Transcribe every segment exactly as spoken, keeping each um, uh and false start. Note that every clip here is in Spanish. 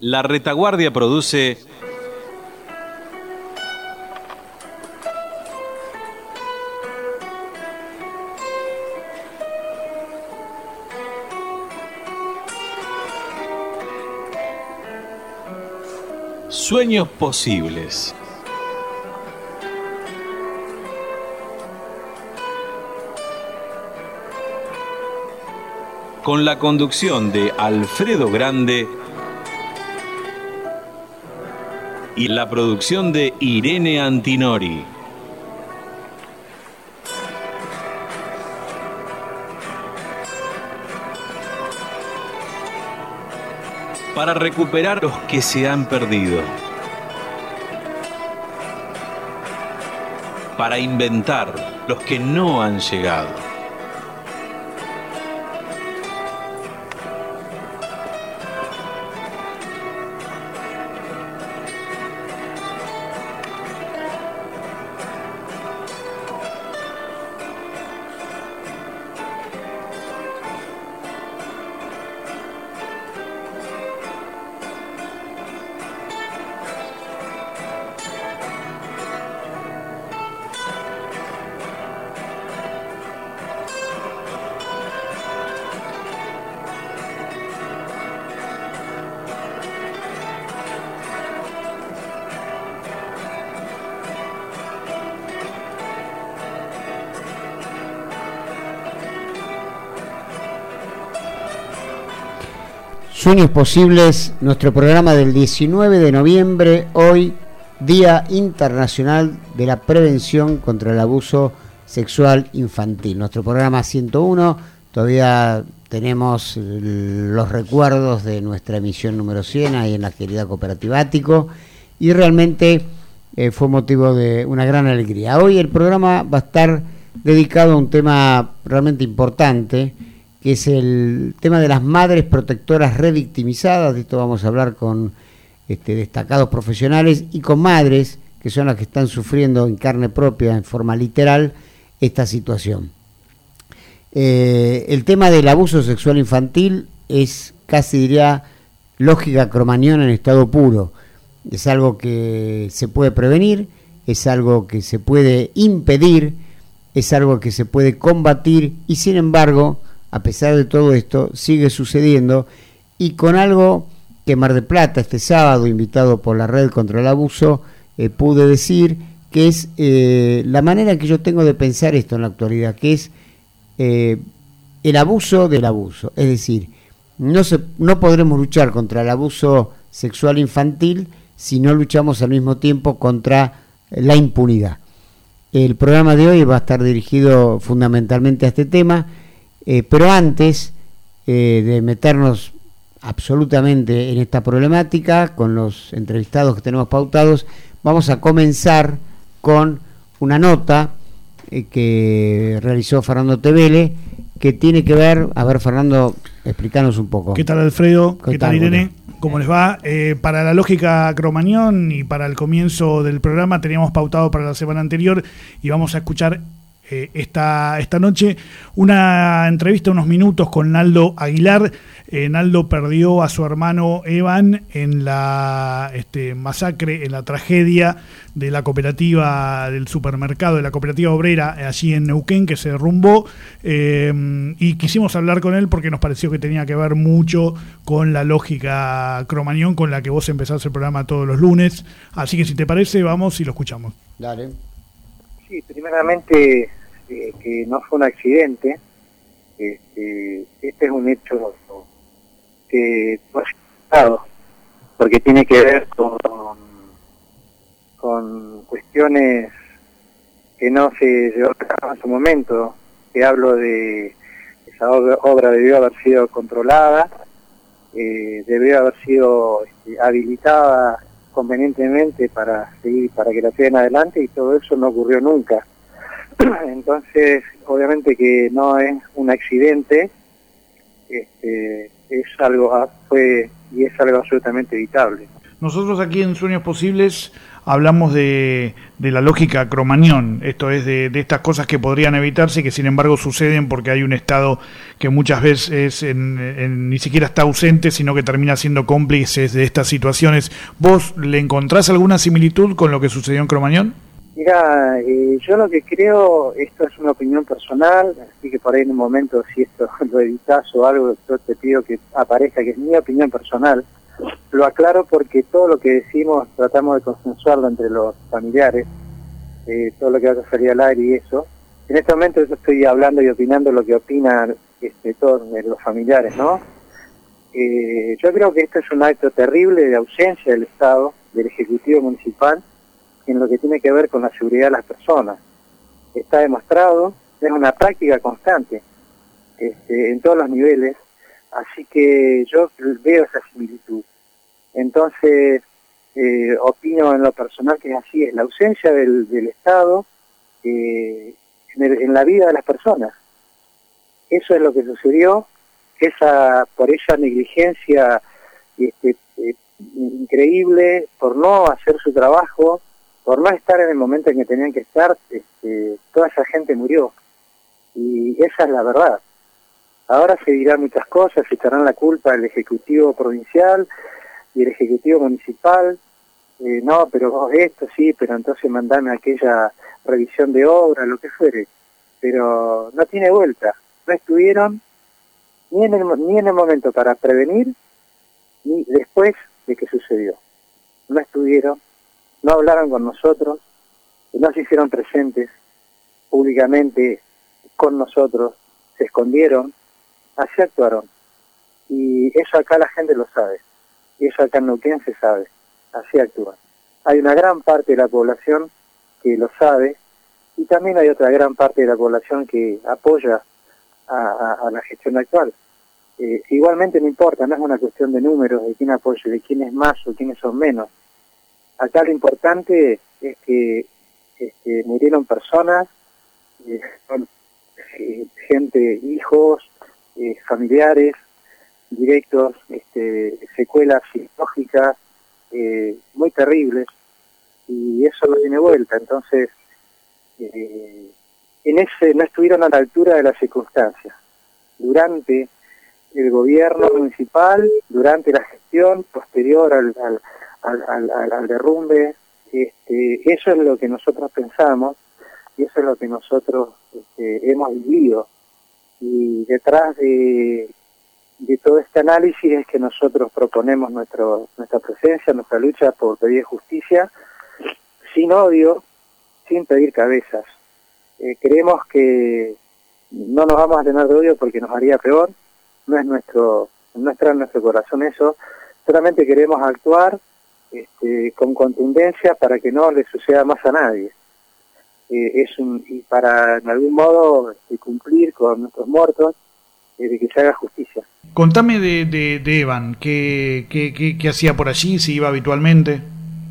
La Retaguardia produce Sueños Posibles. Con la conducción de Alfredo Grande y la producción de Irene Antinori. Para recuperar los que se han perdido. Para inventar los que no han llegado. Sueños Posibles, nuestro programa del diecinueve de noviembre, hoy Día Internacional de la Prevención contra el Abuso Sexual Infantil. Nuestro programa ciento uno, todavía tenemos los recuerdos de nuestra emisión número cien ahí en la querida Cooperativa Ático, y realmente eh, fue motivo de una gran alegría. Hoy el programa va a estar dedicado a un tema realmente importante, que es el tema de las madres protectoras revictimizadas. De esto vamos a hablar con este, destacados profesionales y con madres que son las que están sufriendo en carne propia, en forma literal, esta situación. Eh, el tema del abuso sexual infantil es casi, diría, lógica cromañona en estado puro. Es algo que se puede prevenir, es algo que se puede impedir, es algo que se puede combatir, y sin embargo, a pesar de todo esto, sigue sucediendo, y con algo que Mar del Plata, este sábado, invitado por la Red contra el Abuso, eh, pude decir, que es eh, la manera que yo tengo de pensar esto en la actualidad, que es eh, el abuso del abuso. Es decir, no, se, no podremos luchar contra el abuso sexual infantil si no luchamos al mismo tiempo contra la impunidad. El programa de hoy va a estar dirigido fundamentalmente a este tema. Eh, pero antes eh, de meternos absolutamente en esta problemática, con los entrevistados que tenemos pautados, vamos a comenzar con una nota eh, que realizó Fernando Tevele, que tiene que ver, a ver Fernando, explícanos un poco. ¿Qué tal Alfredo? ¿Qué, ¿Qué tal, tal Irene? Bueno. ¿Cómo les va? Eh, para la lógica cromañón y para el comienzo del programa teníamos pautado para la semana anterior, y vamos a escuchar Eh, esta, esta noche una entrevista, unos minutos con Naldo Aguilar. Eh, Naldo perdió a su hermano Evan en la este, masacre, en la tragedia de la cooperativa del supermercado, de la cooperativa obrera allí en Neuquén, que se derrumbó, eh, y quisimos hablar con él porque nos pareció que tenía que ver mucho con la lógica cromañón con la que vos empezás el programa todos los lunes. Así que si te parece, vamos y lo escuchamos. Dale. Sí, primeramente eh, que no fue un accidente. Este, este es un hecho que fue aceptado, porque tiene que ver con, con cuestiones que no se llevó a cabo en su momento. Que hablo de esa obra, obra debió haber sido controlada, eh, debió haber sido este, habilitada convenientemente para seguir, para que la sigan adelante, y todo eso no ocurrió nunca. Entonces, obviamente que no es un accidente, este, es algo fue y es algo absolutamente evitable. Nosotros aquí en Sueños Posibles hablamos de, de la lógica Cromañón, esto es de, de estas cosas que podrían evitarse y que sin embargo suceden porque hay un Estado que muchas veces en, en, ni siquiera está ausente, sino que termina siendo cómplice de estas situaciones. ¿Vos le encontrás alguna similitud con lo que sucedió en Cromañón? Mira, eh, yo lo que creo, esto es una opinión personal, así que por ahí en un momento, si esto lo editas o algo, yo te pido que aparezca, que es mi opinión personal. Lo aclaro porque todo lo que decimos tratamos de consensuarlo entre los familiares, eh, todo lo que va a salir al aire y eso. En este momento yo estoy hablando y opinando lo que opinan este, todos los familiares, ¿no? Eh, yo creo que esto es un acto terrible de ausencia del Estado, del Ejecutivo Municipal, en lo que tiene que ver con la seguridad de las personas. Está demostrado, es una práctica constante este, en todos los niveles, así que yo veo esa similitud. Entonces, eh, opino en lo personal que es así, es la ausencia del, del Estado eh, en, el, en la vida de las personas. Eso es lo que sucedió, esa por esa negligencia este, eh, increíble, por no hacer su trabajo, por no estar en el momento en que tenían que estar, este, toda esa gente murió. Y esa es la verdad. Ahora se dirán muchas cosas, se echarán la culpa del Ejecutivo Provincial y el Ejecutivo Municipal. Eh, no, pero vos esto sí, pero entonces mandame aquella revisión de obra, lo que fuere. Pero no tiene vuelta. No estuvieron ni en el, ni en el momento para prevenir, ni después de que sucedió. No estuvieron, no hablaron con nosotros, no se hicieron presentes públicamente con nosotros, se escondieron, así actuaron. Y eso acá la gente lo sabe, y eso acá en Neuquén se sabe, así actúan. Hay una gran parte de la población que lo sabe, y también hay otra gran parte de la población que apoya a, a, a la gestión actual. Eh, igualmente no importa, no es una cuestión de números, de quién apoya, de quién es más o quiénes son menos. Acá lo importante es que este, murieron personas, eh, son, eh, gente, hijos, eh, familiares, directos, este, secuelas psicológicas eh, muy terribles, y eso no tiene vuelta. Entonces, eh, en ese no estuvieron a la altura de las circunstancias. Durante el gobierno municipal, durante la gestión posterior al, al, al, al, al derrumbe, este, eso es lo que nosotros pensamos y eso es lo que nosotros este, hemos vivido. Y detrás de, de todo este análisis es que nosotros proponemos nuestro, nuestra presencia, nuestra lucha por pedir justicia, sin odio, sin pedir cabezas. Eh, creemos que no nos vamos a tener de odio porque nos haría peor, no es nuestro, no está en nuestro corazón eso, solamente queremos actuar este, con contundencia para que no le suceda más a nadie. Eh, es un, y para en algún modo este, cumplir con nuestros muertos, eh, de que se haga justicia. Contame de, de, de Evan, ¿qué, qué, qué, qué hacía por allí, si iba habitualmente?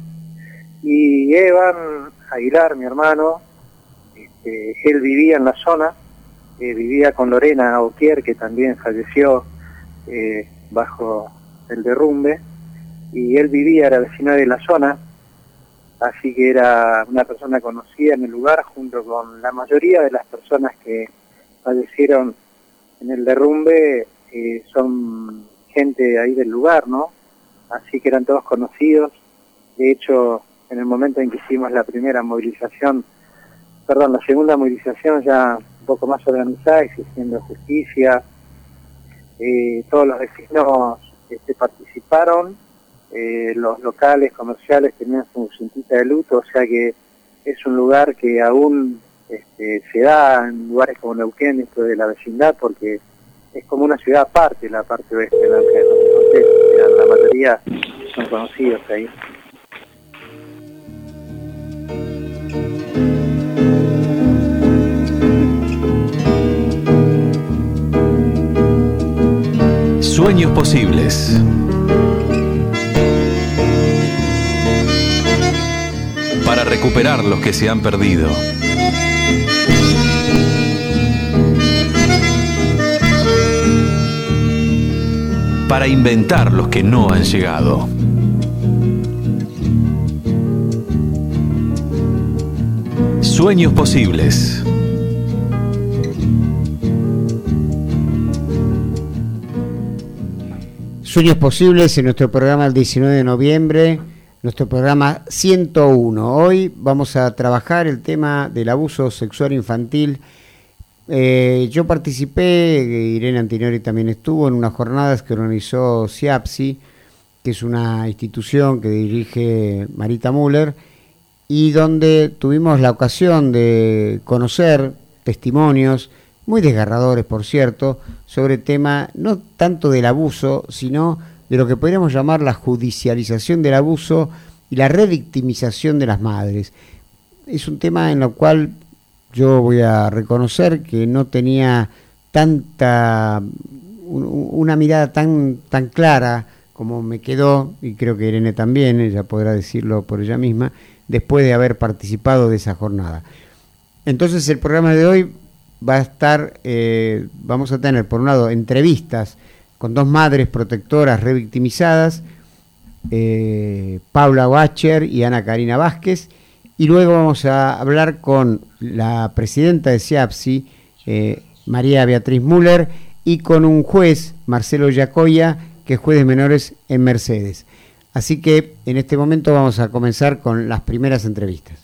Y Evan Aguilar, mi hermano, este, él vivía en la zona, eh, vivía con Lorena Oquier, que también falleció eh, bajo el derrumbe, y él vivía, era vecino de la zona, así que era una persona conocida en el lugar, junto con la mayoría de las personas que fallecieron en el derrumbe, eh, son gente ahí del lugar, ¿no? Así que eran todos conocidos. De hecho, en el momento en que hicimos la primera movilización, perdón, la segunda movilización ya un poco más organizada, exigiendo justicia, eh, todos los vecinos este, participaron, eh, los locales comerciales tenían su cintita de luto, o sea que es un lugar que aún este, se da en lugares como Neuquén, dentro de la vecindad, porque es como una ciudad aparte, la parte oeste de Neuquén, entonces la mayoría son conocidos ahí. Sueños posibles. Para recuperar los que se han perdido. Para inventar los que no han llegado. Sueños posibles. Sueños posibles en nuestro programa el diecinueve de noviembre, nuestro programa ciento uno. Hoy vamos a trabajar el tema del abuso sexual infantil. Eh, yo participé, Irene Antinori también estuvo, en unas jornadas que organizó SIAPSI, que es una institución que dirige Marita Müller, y donde tuvimos la ocasión de conocer testimonios muy desgarradores, por cierto, sobre el tema no tanto del abuso, sino de lo que podríamos llamar la judicialización del abuso y la revictimización de las madres. Es un tema en el cual yo voy a reconocer que no tenía tanta, una mirada tan, tan clara como me quedó, y creo que Irene también, ella podrá decirlo por ella misma, después de haber participado de esa jornada. Entonces el programa de hoy va a estar, eh, vamos a tener por un lado entrevistas con dos madres protectoras revictimizadas, eh, Paula Bacher y Ana Karina Vázquez, y luego vamos a hablar con la presidenta de SIAPSI, eh, María Beatriz Müller, y con un juez, Marcelo Yacoya, que es juez de menores en Mercedes. Así que en este momento vamos a comenzar con las primeras entrevistas.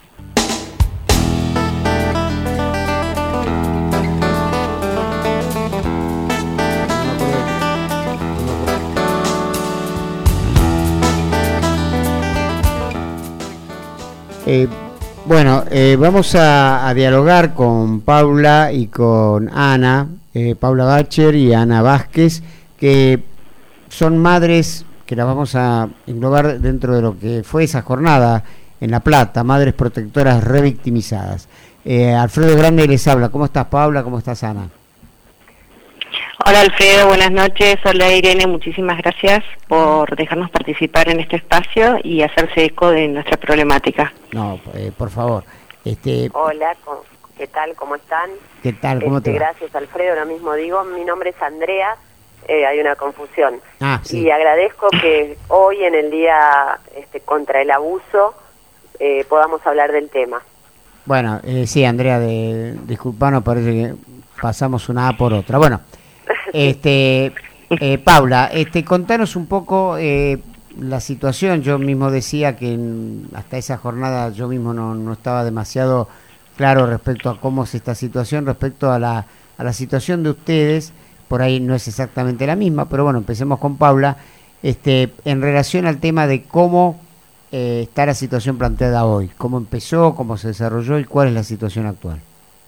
Eh, bueno, eh, vamos a, a dialogar con Paula y con Ana, eh, Paula Bacher y Ana Vázquez, que son madres que las vamos a englobar dentro de lo que fue esa jornada en La Plata, Madres Protectoras Revictimizadas. Eh, Alfredo Grande les habla. ¿Cómo estás, Paula? ¿Cómo estás, Ana? Hola, Alfredo, buenas noches. Hola, Irene, muchísimas gracias por dejarnos participar en este espacio y hacerse eco de nuestra problemática. No, eh, por favor. Este, Hola, ¿qué tal? ¿Cómo están? ¿Qué tal? ¿Cómo este, te va? Gracias, Alfredo, lo mismo digo. Mi nombre es Andrea, eh, hay una confusión. Ah, sí. Y agradezco que hoy, en el Día este, contra el Abuso, eh, podamos hablar del tema. Bueno, eh, sí, Andrea, de, disculpanos, parece que pasamos una A por otra. Bueno, este, eh, Paula, este, contanos un poco eh, la situación. Yo mismo decía que en, hasta esa jornada yo mismo no, no estaba demasiado claro respecto a cómo es esta situación, respecto a la, a la situación de ustedes. Por ahí no es exactamente la misma, pero bueno, empecemos con Paula, este, en relación al tema de cómo eh, está la situación planteada hoy, cómo empezó, cómo se desarrolló y cuál es la situación actual.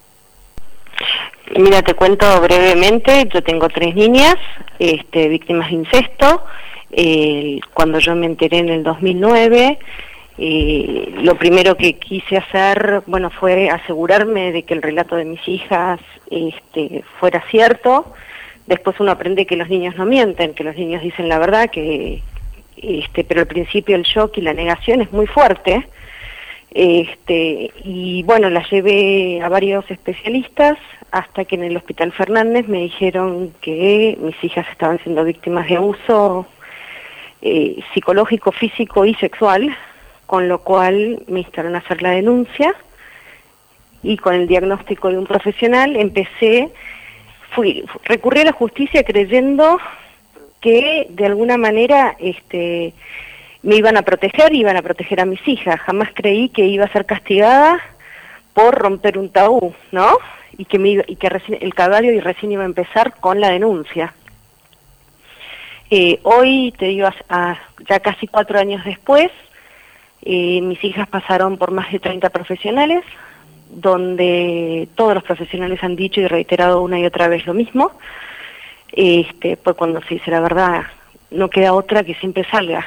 Mira, te cuento brevemente. Yo tengo tres niñas, este, víctimas de incesto. Eh, cuando yo me enteré en el dos mil nueve, eh, lo primero que quise hacer, bueno, fue asegurarme de que el relato de mis hijas este, fuera cierto. Después uno aprende que los niños no mienten, que los niños dicen la verdad, que este, pero al principio el shock y la negación es muy fuerte. Este, y bueno, la llevé a varios especialistas hasta que en el Hospital Fernández me dijeron que mis hijas estaban siendo víctimas de abuso eh, psicológico, físico y sexual, con lo cual me instaron a hacer la denuncia y con el diagnóstico de un profesional empecé, fui, recurrí a la justicia creyendo que de alguna manera este, me iban a proteger, iban a proteger a mis hijas. Jamás creí que iba a ser castigada por romper un tabú, ¿no? Y que, me iba, y que recién, el calvario y recién iba a empezar con la denuncia. Eh, hoy, te digo, a, a, ya casi cuatro años después, eh, mis hijas pasaron por más de treinta profesionales, donde todos los profesionales han dicho y reiterado una y otra vez lo mismo. Este, pues cuando se dice la verdad, no queda otra que siempre salga.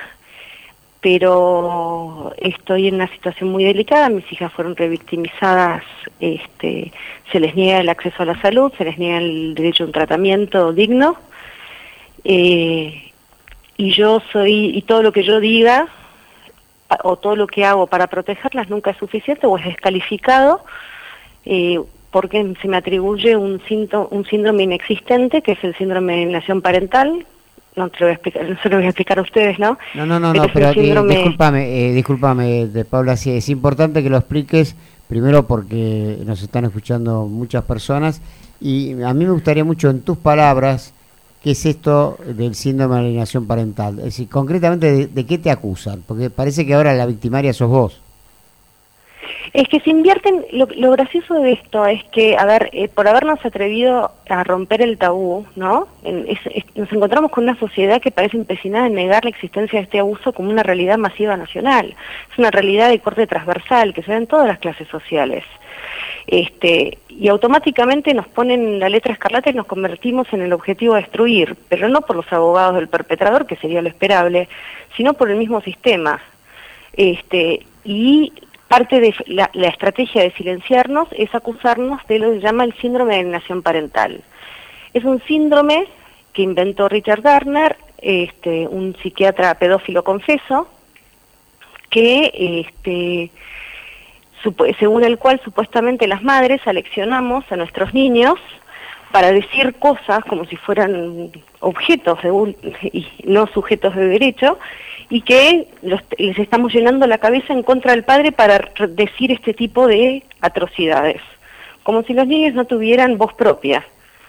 Pero estoy en una situación muy delicada. Mis hijas fueron revictimizadas, este, se les niega el acceso a la salud, se les niega el derecho a un tratamiento digno, eh, y yo soy, y todo lo que yo diga o todo lo que hago para protegerlas nunca es suficiente o es descalificado, eh, porque se me atribuye un, síntoma, un síndrome inexistente, que es el síndrome de alienación parental. No te lo voy a explicar, no se lo voy a explicar a ustedes, ¿no? No, no, no, pero, no, pero síndrome... eh, discúlpame, eh, discúlpame, de Paula, sí, es importante que lo expliques primero porque nos están escuchando muchas personas, y a mí me gustaría mucho en tus palabras, ¿qué es esto del síndrome de alienación parental? Es decir, concretamente, ¿de, de qué te acusan? Porque parece que ahora la victimaria sos vos. Es que se invierten, lo, lo gracioso de esto es que, a ver, eh, por habernos atrevido a romper el tabú, ¿no? En, es, es, nos encontramos con una sociedad que parece empecinada en negar la existencia de este abuso como una realidad masiva nacional. Es una realidad de corte transversal que se da en todas las clases sociales. Este, y automáticamente nos ponen la letra escarlata y nos convertimos en el objetivo a destruir, pero no por los abogados del perpetrador, que sería lo esperable, sino por el mismo sistema. Este, y parte de la, la estrategia de silenciarnos es acusarnos de lo que se llama el síndrome de alienación parental. Es un síndrome que inventó Richard Gardner, este, un psiquiatra pedófilo confeso, que este, según el cual supuestamente las madres aleccionamos a nuestros niños para decir cosas como si fueran objetos de un, y no sujetos de derecho, y que los, les estamos llenando la cabeza en contra del padre para decir este tipo de atrocidades, como si los niños no tuvieran voz propia.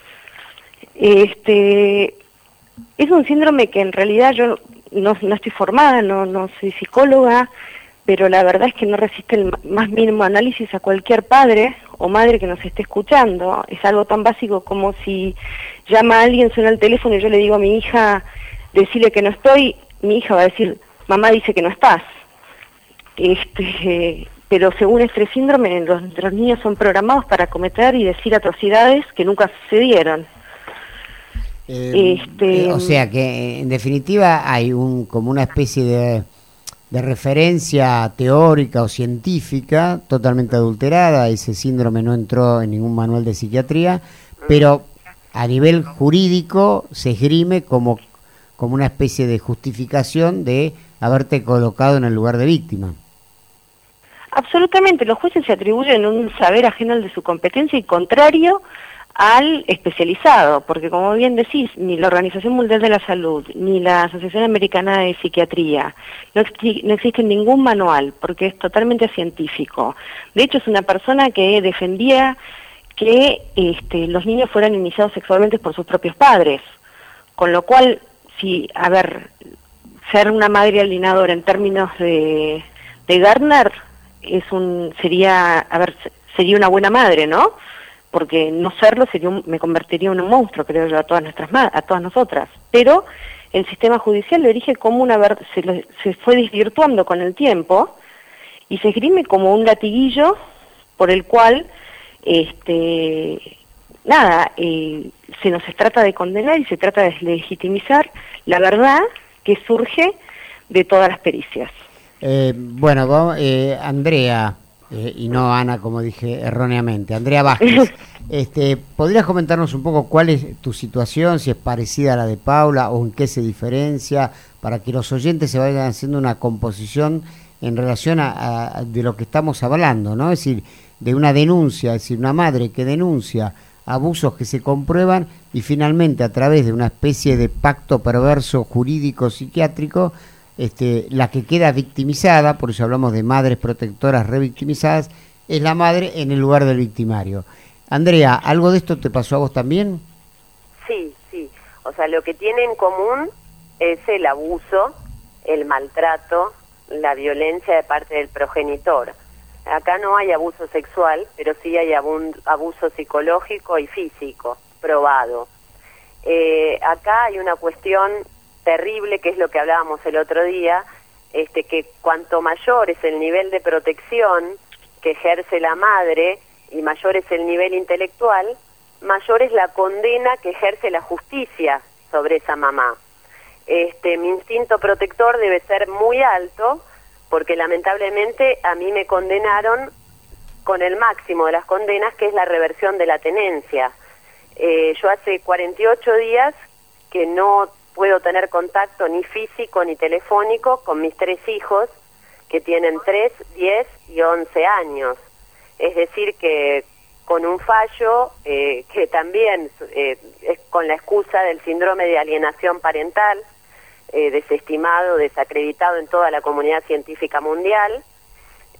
Este, es un síndrome que en realidad yo no, no estoy formada, no, no soy psicóloga, pero la verdad es que no resiste el más mínimo análisis a cualquier padre o madre que nos esté escuchando. Es algo tan básico como si llama a alguien, suena el teléfono y yo le digo a mi hija, decirle que no estoy, mi hija va a decir, mamá dice que no estás. Este, pero según este síndrome, los, los niños son programados para cometer y decir atrocidades que nunca sucedieron. Eh, este, eh, o sea que en definitiva hay un como una especie de, de referencia teórica o científica totalmente adulterada. Ese síndrome no entró en ningún manual de psiquiatría, pero a nivel jurídico se esgrime como como una especie de justificación de haberte colocado en el lugar de víctima. Absolutamente, los jueces se atribuyen un saber ajeno al de su competencia y contrario al especializado, porque como bien decís, ni la Organización Mundial de la Salud, ni la Asociación Americana de Psiquiatría, no, ex no existe ningún manual, porque es totalmente científico. De hecho, es una persona que defendía que este, los niños fueran iniciados sexualmente por sus propios padres, con lo cual, si, a ver, ser una madre alienadora en términos de, de Gardner es un, sería, a ver, sería una buena madre, ¿no? Porque no serlo sería un, me convertiría en un monstruo, creo yo, a todas nuestras a todas nosotras. Pero el sistema judicial lo erige como una ver, se, lo, se fue desvirtuando con el tiempo y se esgrime como un latiguillo por el cual, este, nada, eh, se nos trata de condenar y se trata de legitimizar la verdad que surge de todas las pericias. Eh, bueno, vamos, eh, Andrea, eh, y no Ana, como dije erróneamente, Andrea Vázquez, este, ¿podrías comentarnos un poco cuál es tu situación, si es parecida a la de Paula o en qué se diferencia, para que los oyentes se vayan haciendo una composición en relación a, a de lo que estamos hablando, ¿no? Es decir, de una denuncia, es decir, una madre que denuncia abusos que se comprueban y finalmente a través de una especie de pacto perverso jurídico psiquiátrico, este, la que queda victimizada, por eso hablamos de madres protectoras revictimizadas, es la madre en el lugar del victimario. Andrea, ¿algo de esto te pasó a vos también? Sí, sí. O sea, lo que tiene en común es el abuso, el maltrato, la violencia de parte del progenitor. Acá no hay abuso sexual, pero sí hay abuso psicológico y físico, probado. Eh, acá hay una cuestión terrible, que es lo que hablábamos el otro día, este, que cuanto mayor es el nivel de protección que ejerce la madre y mayor es el nivel intelectual, mayor es la condena que ejerce la justicia sobre esa mamá. Este, mi instinto protector debe ser muy alto, porque lamentablemente a mí me condenaron con el máximo de las condenas, que es la reversión de la tenencia. Eh, yo hace cuarenta y ocho días que no puedo tener contacto ni físico ni telefónico con mis tres hijos, que tienen tres, diez y once años. Es decir, que con un fallo eh, que también eh, es con la excusa del síndrome de alienación parental, eh, desestimado, desacreditado en toda la comunidad científica mundial,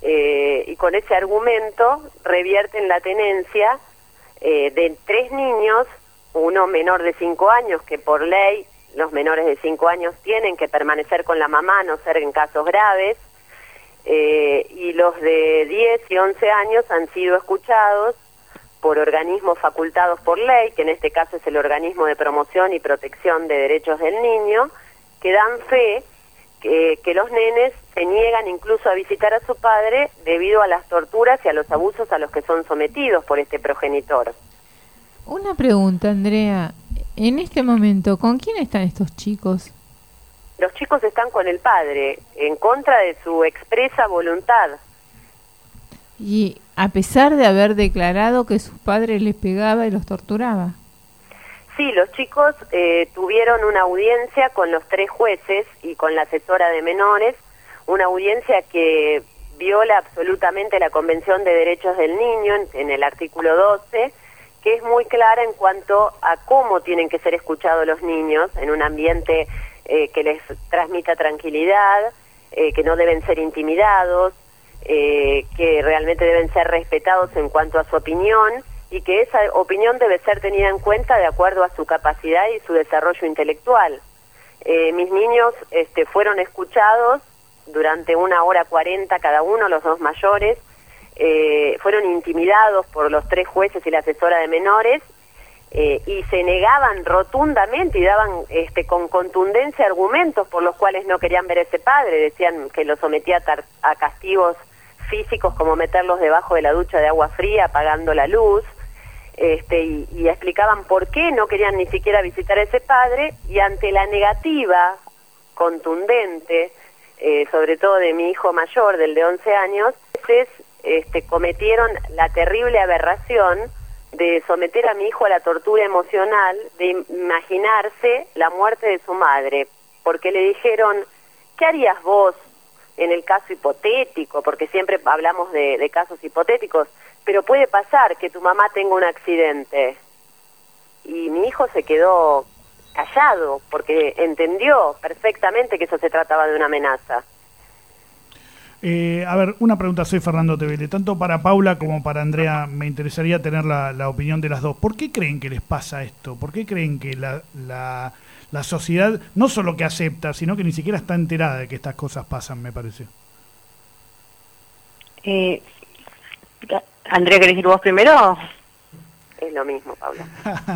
eh, y con ese argumento revierten la tenencia eh, de tres niños, uno menor de cinco años, que por ley los menores de cinco años tienen que permanecer con la mamá, a no ser en casos graves, eh, y los de diez y once años han sido escuchados por organismos facultados por ley, que en este caso es el Organismo de Promoción y Protección de Derechos del Niño, que dan fe que, que los nenes se niegan incluso a visitar a su padre debido a las torturas y a los abusos a los que son sometidos por este progenitor. Una pregunta, Andrea. En este momento, ¿con quién están estos chicos? Los chicos están con el padre, en contra de su expresa voluntad. Y a pesar de haber declarado que su padre les pegaba y los torturaba. Sí, los chicos eh, tuvieron una audiencia con los tres jueces y con la asesora de menores, una audiencia que viola absolutamente la Convención de Derechos del Niño en, en el artículo doce, que es muy clara en cuanto a cómo tienen que ser escuchados los niños en un ambiente eh, que les transmita tranquilidad, eh, que no deben ser intimidados, eh, que realmente deben ser respetados en cuanto a su opinión y que esa opinión debe ser tenida en cuenta de acuerdo a su capacidad y su desarrollo intelectual. Eh, mis niños este, fueron escuchados durante una hora cuarenta cada uno, los dos mayores, Eh, fueron intimidados por los tres jueces y la asesora de menores eh, y se negaban rotundamente y daban este, con contundencia argumentos por los cuales no querían ver a ese padre. Decían que lo sometía a, a castigos físicos como meterlos debajo de la ducha de agua fría apagando la luz, este, y, y explicaban por qué no querían ni siquiera visitar a ese padre, y ante la negativa contundente, eh, sobre todo de mi hijo mayor, del de once años, es Este, cometieron la terrible aberración de someter a mi hijo a la tortura emocional, de imaginarse la muerte de su madre, porque le dijeron, ¿qué harías vos en el caso hipotético? Porque siempre hablamos de, de casos hipotéticos, pero puede pasar que tu mamá tenga un accidente. Y mi hijo se quedó callado, porque entendió perfectamente que eso se trataba de una amenaza. Eh, a ver, una pregunta, soy Fernando Tevele. Tanto para Paula como para Andrea me interesaría tener la, la opinión de las dos. ¿Por qué creen que les pasa esto? ¿Por qué creen que la, la, la sociedad no solo que acepta, sino que ni siquiera está enterada de que estas cosas pasan, me parece? Eh, Andrea, ¿querés ir vos primero? Es lo mismo, Paula.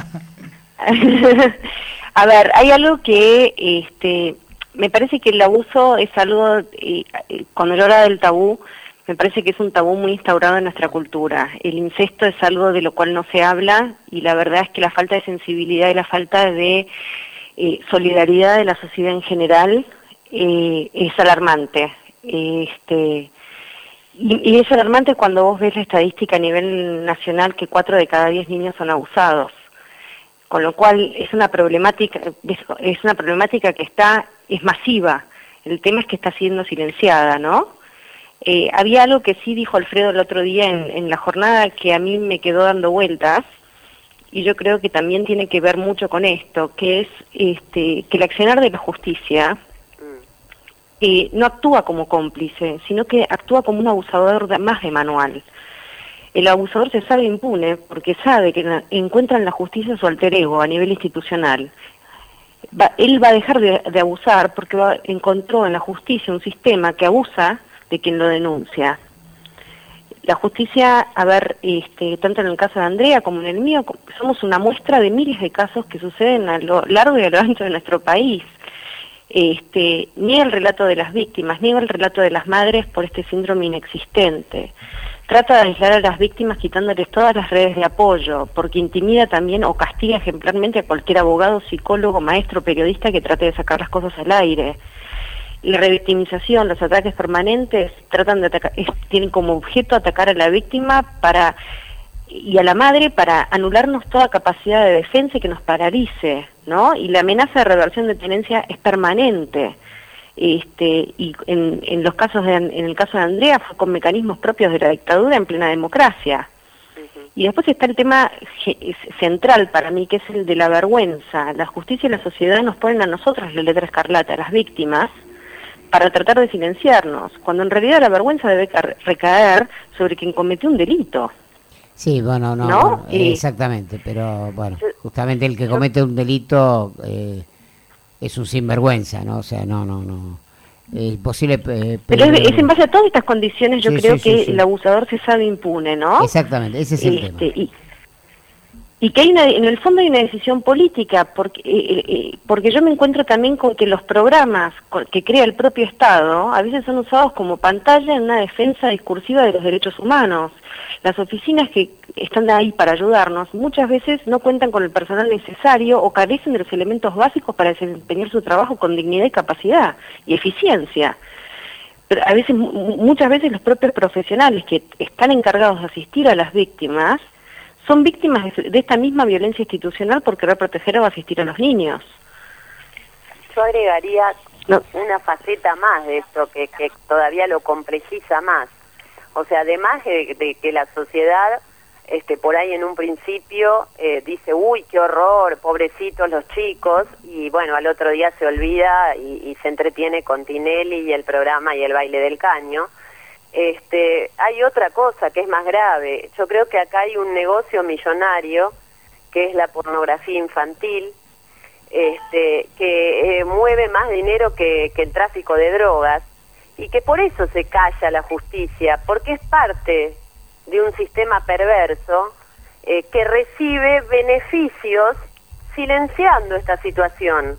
A ver, hay algo que... este me parece que el abuso es algo, eh, cuando yo hablo del tabú, me parece que es un tabú muy instaurado en nuestra cultura. El incesto es algo de lo cual no se habla, y la verdad es que la falta de sensibilidad y la falta de eh, solidaridad de la sociedad en general eh, es alarmante. Este, y, y es alarmante cuando vos ves la estadística a nivel nacional que cuatro de cada diez niños son abusados. Con lo cual es una problemática, es una problemática que está, es masiva. El tema es que está siendo silenciada, ¿no? Eh, había algo que sí dijo Alfredo el otro día en, en la jornada que a mí me quedó dando vueltas, y yo creo que también tiene que ver mucho con esto, que es este, que el accionar de la justicia eh, no actúa como cómplice, sino que actúa como un abusador de, más de manual. El abusador se sabe impune porque sabe que encuentra en la justicia su alter ego a nivel institucional. Va, él va a dejar de, de abusar porque va, encontró en la justicia un sistema que abusa de quien lo denuncia. La justicia, a ver, este, tanto en el caso de Andrea como en el mío, somos una muestra de miles de casos que suceden a lo largo y a lo ancho de nuestro país. Este, niega el relato de las víctimas, niega el relato de las madres por este síndrome inexistente. Trata de aislar a las víctimas quitándoles todas las redes de apoyo, porque intimida también o castiga ejemplarmente a cualquier abogado, psicólogo, maestro, periodista que trate de sacar las cosas al aire. La revictimización, los ataques permanentes, tratan de atacar, es, tienen como objeto atacar a la víctima para y a la madre para anularnos toda capacidad de defensa y que nos paralice, ¿no? Y la amenaza de reversión de tenencia es permanente. Este, y en, en los casos de, en el caso de Andrea fue con mecanismos propios de la dictadura en plena democracia. Uh-huh. Y después está el tema central para mí, que es el de la vergüenza. La justicia y la sociedad nos ponen a nosotros la letra escarlata, a las víctimas, para tratar de silenciarnos, cuando en realidad la vergüenza debe recaer sobre quien cometió un delito. Sí, bueno, no, ¿No? Bueno, Y... exactamente, pero bueno, justamente el que comete un delito eh, es un sinvergüenza, ¿no? O sea, no, no, no. Es posible. Eh, pero es, es en base a todas estas condiciones, yo sí, creo sí, que sí, sí. el abusador se sabe impune, ¿no? Exactamente, ese es el este, tema. Y, y que hay una, en el fondo hay una decisión política, porque eh, eh, porque yo me encuentro también con que los programas que crea el propio Estado a veces son usados como pantalla en una defensa discursiva de los derechos humanos. Las oficinas que están ahí para ayudarnos muchas veces no cuentan con el personal necesario o carecen de los elementos básicos para desempeñar su trabajo con dignidad y capacidad y eficiencia. Pero a veces, muchas veces los propios profesionales que están encargados de asistir a las víctimas son víctimas de esta misma violencia institucional por querer proteger o asistir a los niños. Yo agregaría no. una faceta más de esto que, que todavía lo complejiza más. O sea, además de, de que la sociedad, este, por ahí en un principio eh, dice, uy, qué horror, pobrecitos los chicos, y bueno, al otro día se olvida y, y se entretiene con Tinelli y el programa y el baile del caño. Este, hay otra cosa que es más grave. Yo creo que acá hay un negocio millonario que es la pornografía infantil, este, que eh, mueve más dinero que, que el tráfico de drogas, y que por eso se calla la justicia, porque es parte de un sistema perverso eh, que recibe beneficios silenciando esta situación.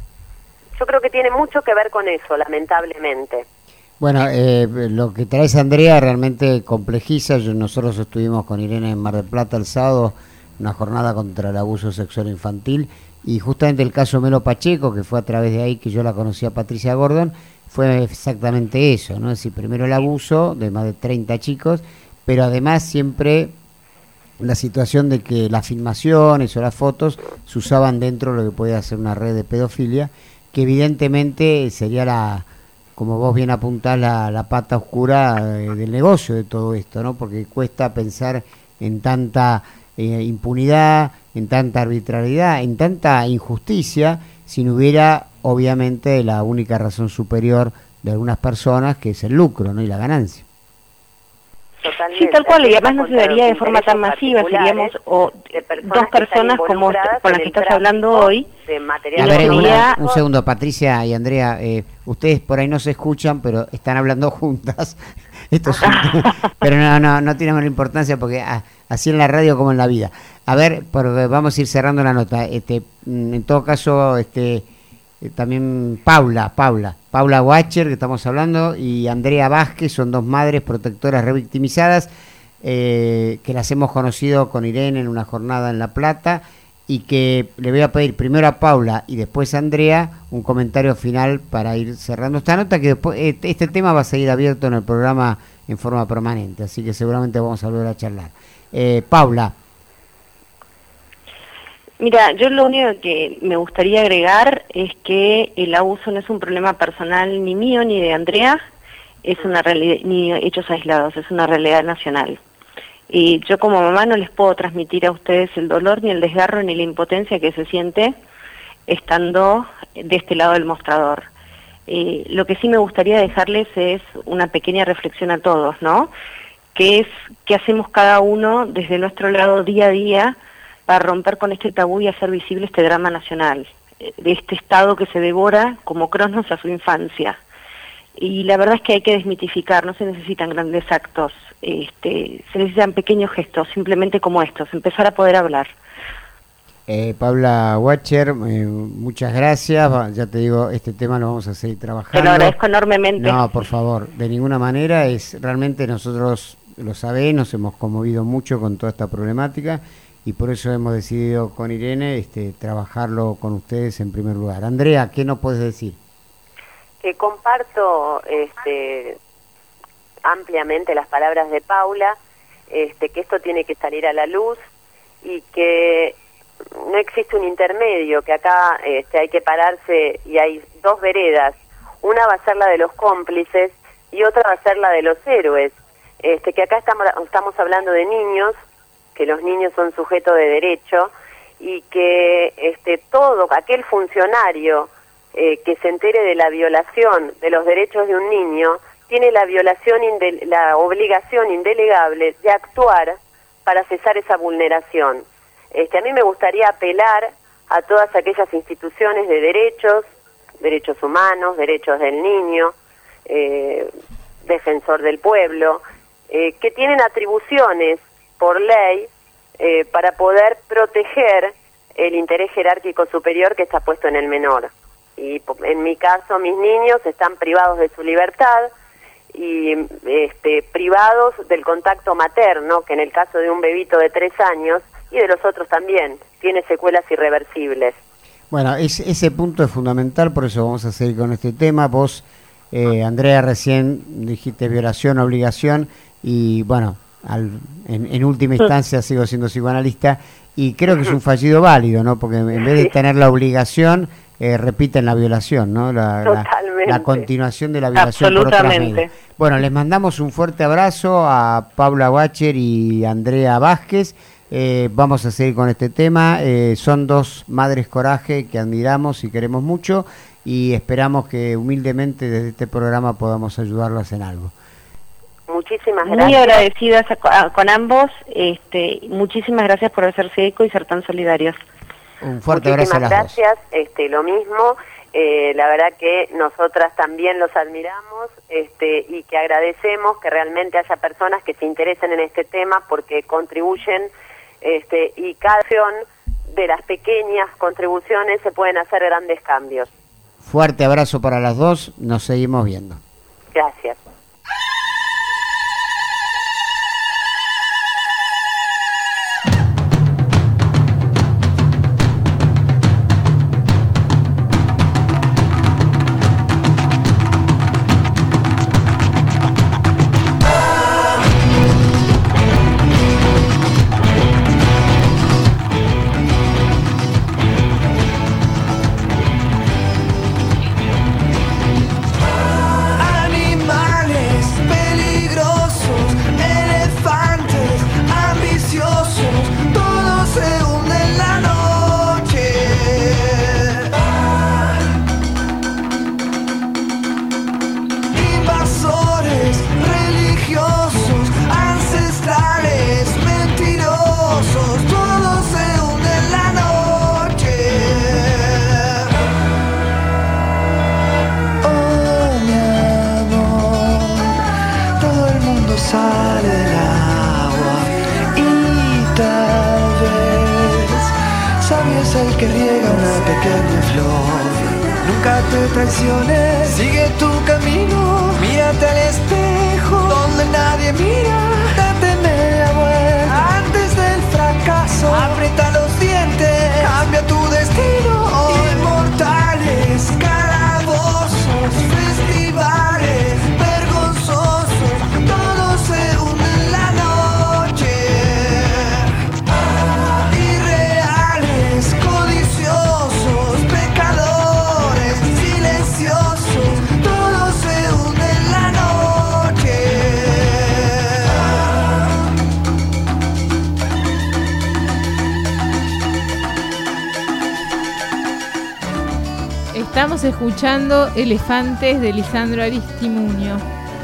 Yo creo que tiene mucho que ver con eso, lamentablemente. Bueno, eh, lo que traes, Andrea, realmente complejiza. Yo, nosotros estuvimos con Irene en Mar del Plata el sábado, una jornada contra el abuso sexual infantil, y justamente el caso Melo Pacheco, que fue a través de ahí que yo la conocí a Patricia Gordon, fue exactamente eso, ¿no? Es decir, primero el abuso de más de treinta chicos, pero además siempre la situación de que las filmaciones o las fotos se usaban dentro de lo que podía ser una red de pedofilia, que evidentemente sería la, como vos bien apuntás, la, la pata oscura eh, del negocio de todo esto, ¿no? Porque cuesta pensar en tanta eh, impunidad, en tanta arbitrariedad, en tanta injusticia, si no hubiera obviamente la única razón superior de algunas personas, que es el lucro, ¿no? Y la ganancia. Totalmente. Sí, tal cual, y además no se daría de forma tan masiva, seríamos o dos personas como con las que estás hablando hoy. A ver, una, un segundo, Patricia y Andrea, eh, ustedes por ahí no se escuchan, pero están hablando juntas. Esto es un... pero no, no, no tiene menor importancia, porque ah, así en la radio como en la vida. A ver, porque vamos a ir cerrando la nota. Este, en todo caso, este, eh, también Paula, Paula, Paula Watcher, que estamos hablando, y Andrea Vázquez, son dos madres protectoras revictimizadas, eh, que las hemos conocido con Irene en una jornada en La Plata, y que le voy a pedir primero a Paula y después a Andrea un comentario final para ir cerrando esta nota, que después este tema va a seguir abierto en el programa en forma permanente, así que seguramente vamos a volver a charlar. Eh, Paula. Mira, yo lo único que me gustaría agregar es que el abuso no es un problema personal ni mío ni de Andrea, es una realidad, ni hechos aislados, es una realidad nacional. Y yo como mamá no les puedo transmitir a ustedes el dolor, ni el desgarro, ni la impotencia que se siente estando de este lado del mostrador. Eh, lo que sí me gustaría dejarles es una pequeña reflexión a todos, ¿no? Que es qué hacemos cada uno desde nuestro lado día a día para romper con este tabú y hacer visible este drama nacional, de este Estado que se devora como Cronos a su infancia. Y la verdad es que hay que desmitificar, no se necesitan grandes actos, este, se necesitan pequeños gestos, simplemente como estos, empezar a poder hablar. Eh, Paula Watcher, eh, muchas gracias, ya te digo, este tema lo vamos a seguir trabajando. Te lo agradezco enormemente. No, por favor, de ninguna manera, es realmente nosotros, lo sabés, nos hemos conmovido mucho con toda esta problemática, y por eso hemos decidido con Irene este, trabajarlo con ustedes en primer lugar. Andrea, ¿qué nos puedes decir? Que comparto este, ampliamente las palabras de Paula, este, que esto tiene que salir a la luz y que no existe un intermedio, que acá este, hay que pararse y hay dos veredas. Una va a ser la de los cómplices y otra va a ser la de los héroes. Este, que acá estamos, estamos hablando de niños, que los niños son sujetos de derecho y que este, todo aquel funcionario eh, que se entere de la violación de los derechos de un niño, tiene la violación inde- la obligación indelegable de actuar para cesar esa vulneración. Este, a mí me gustaría apelar a todas aquellas instituciones de derechos, derechos humanos, derechos del niño, eh, defensor del pueblo, eh, que tienen atribuciones por ley eh, para poder proteger el interés jerárquico superior que está puesto en el menor. Y en mi caso, mis niños están privados de su libertad y este, privados del contacto materno, que en el caso de un bebito de tres años y de los otros también, tiene secuelas irreversibles. Bueno, es, ese punto es fundamental, por eso vamos a seguir con este tema. Vos, eh, Andrea, recién dijiste violación, obligación, y bueno, al, en, en última instancia sigo siendo psicoanalista, y creo que es un fallido válido, ¿no? Porque en vez de tener la obligación, eh, repiten la violación, ¿no? La, Totalmente. La, la continuación de la violación por otras medidas. Bueno, les mandamos un fuerte abrazo a Paula Wacher y Andrea Vázquez. Eh, vamos a seguir con este tema. Eh, son dos madres coraje que admiramos y queremos mucho, y esperamos que humildemente desde este programa podamos ayudarlas en algo. Muchísimas gracias. Muy agradecidas a, a, con ambos. Este, muchísimas gracias por hacerse eco y ser tan solidarios. Un fuerte Muchísimas abrazo a las gracias, dos. este, lo mismo. Eh, la verdad que nosotras también los admiramos, este, y que agradecemos que realmente haya personas que se interesen en este tema, porque contribuyen, este, y cada acción de las pequeñas contribuciones se pueden hacer grandes cambios. Fuerte abrazo para las dos, nos seguimos viendo. Gracias. Que riega una pequeña flor. Nunca te traiciones, sigue tu camino. Mírate al espejo donde nadie mira. Date media vuelta antes del fracaso. Aprieta los dientes, cambia tu destino. Inmortales, calabozos, festivales vergonzosos, todo se hunde en la noche. Irreales, codiciosos, pecadores, silenciosos, todo se hunde en la noche. Estamos escuchando Elefantes de Lisandro Aristimuño.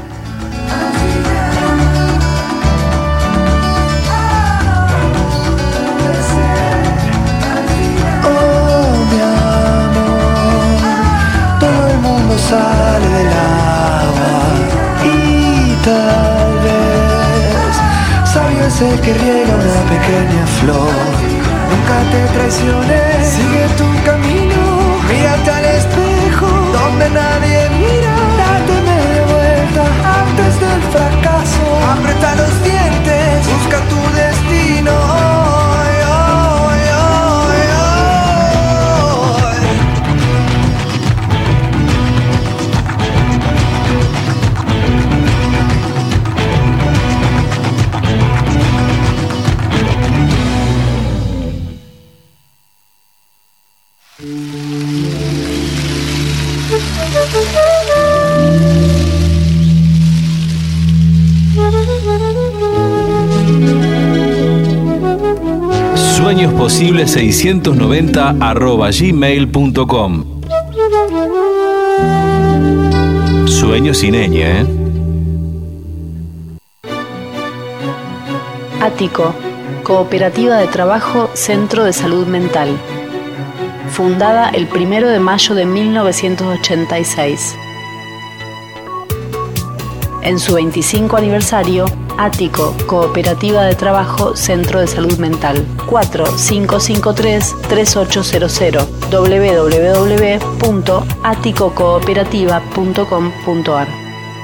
Sale del agua y tal vez sabio es el que riega una pequeña flor. Nunca te traiciones, sigue tu camino. Mírate al espejo donde nadie mira. Date media vuelta antes del fracaso. Aprieta los dientes, busca tu destino. sueños posibles seiscientos noventa arroba gmail punto com. sueño sin ñ, ¿eh? Ático, Cooperativa de Trabajo Centro de Salud Mental. Fundada el primero de mayo de mil novecientos ochenta y seis. En su veinticinco aniversario, Ático, Cooperativa de Trabajo Centro de Salud Mental. cuatro cinco cinco tres, tres ocho cero cero, doble u doble u doble u punto ático cooperativa punto com punto a r.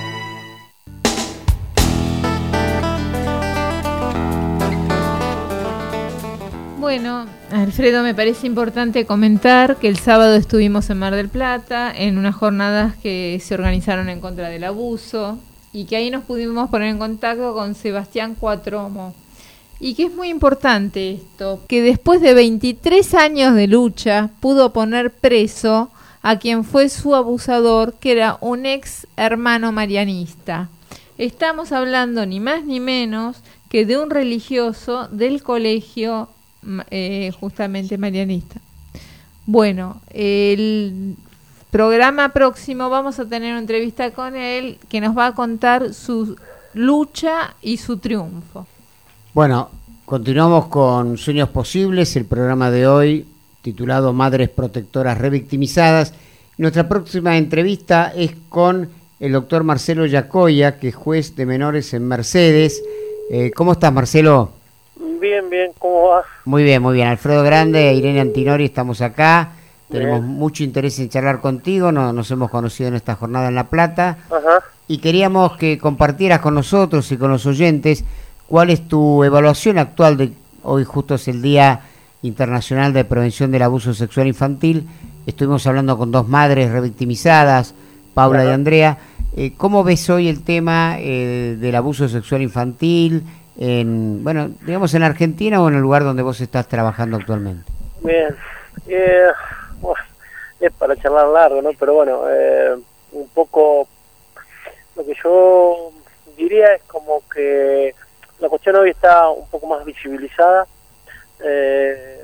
Bueno, Alfredo, me parece importante comentar que el sábado estuvimos en Mar del Plata en unas jornadas que se organizaron en contra del abuso y que ahí nos pudimos poner en contacto con Sebastián Cuatromo. Y que es muy importante esto, que después de veintitrés años de lucha pudo poner preso a quien fue su abusador, que era un ex hermano marianista. Estamos hablando ni más ni menos que de un religioso del colegio eh, justamente marianista. Bueno, el programa próximo vamos a tener una entrevista con él que nos va a contar su lucha y su triunfo. Bueno, continuamos con Sueños Posibles, el programa de hoy titulado Madres Protectoras Revictimizadas. Nuestra próxima entrevista es con el doctor Marcelo Yacoya, que es juez de menores en Mercedes. Eh, ¿Cómo estás, Marcelo? Bien, bien, ¿cómo vas? Muy bien, muy bien. Alfredo Grande, Irene Antinori, estamos acá. Tenemos bien. Mucho interés en charlar contigo, no, nos hemos conocido en esta jornada en La Plata. Ajá. Y queríamos que compartieras con nosotros y con los oyentes cuál es tu evaluación actual de hoy. Justo es el Día Internacional de Prevención del Abuso Sexual Infantil. Estuvimos hablando con dos madres revictimizadas, Paula Ajá. y Andrea. Eh, ¿Cómo ves hoy el tema eh, del abuso sexual infantil, en, bueno, digamos en Argentina o en el lugar donde vos estás trabajando actualmente? Bien, eh, bueno, es para charlar largo, ¿no? Pero bueno, eh, un poco lo que yo diría es como que la cuestión hoy está un poco más visibilizada. Eh,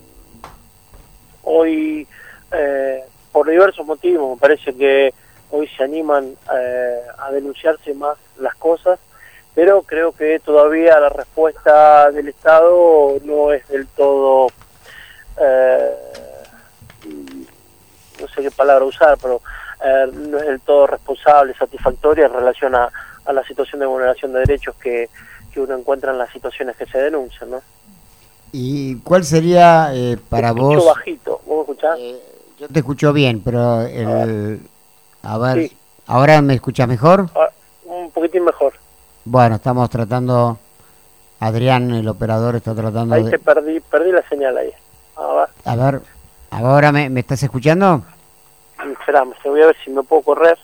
hoy, eh, por diversos motivos, me parece que hoy se animan eh, a denunciarse más las cosas, pero creo que todavía la respuesta del Estado no es del todo, eh, no sé qué palabra usar, pero eh, no es del todo responsable, satisfactoria en relación a, a la situación de vulneración de derechos que, que uno encuentra en las situaciones que se denuncian, ¿no? ¿Y cuál sería eh, para te vos? Te escucho bajito, ¿vos me escuchás? Eh, yo te escucho bien, pero el... A ver, sí. ¿ahora me escuchas mejor? Ah, un poquitín mejor. Bueno, estamos tratando, Adrián, el operador, está tratando ahí de... te perdí, perdí la señal ahí. A ver, a ver ¿ahora me, me estás escuchando? Esperame, te voy a ver si me puedo correr.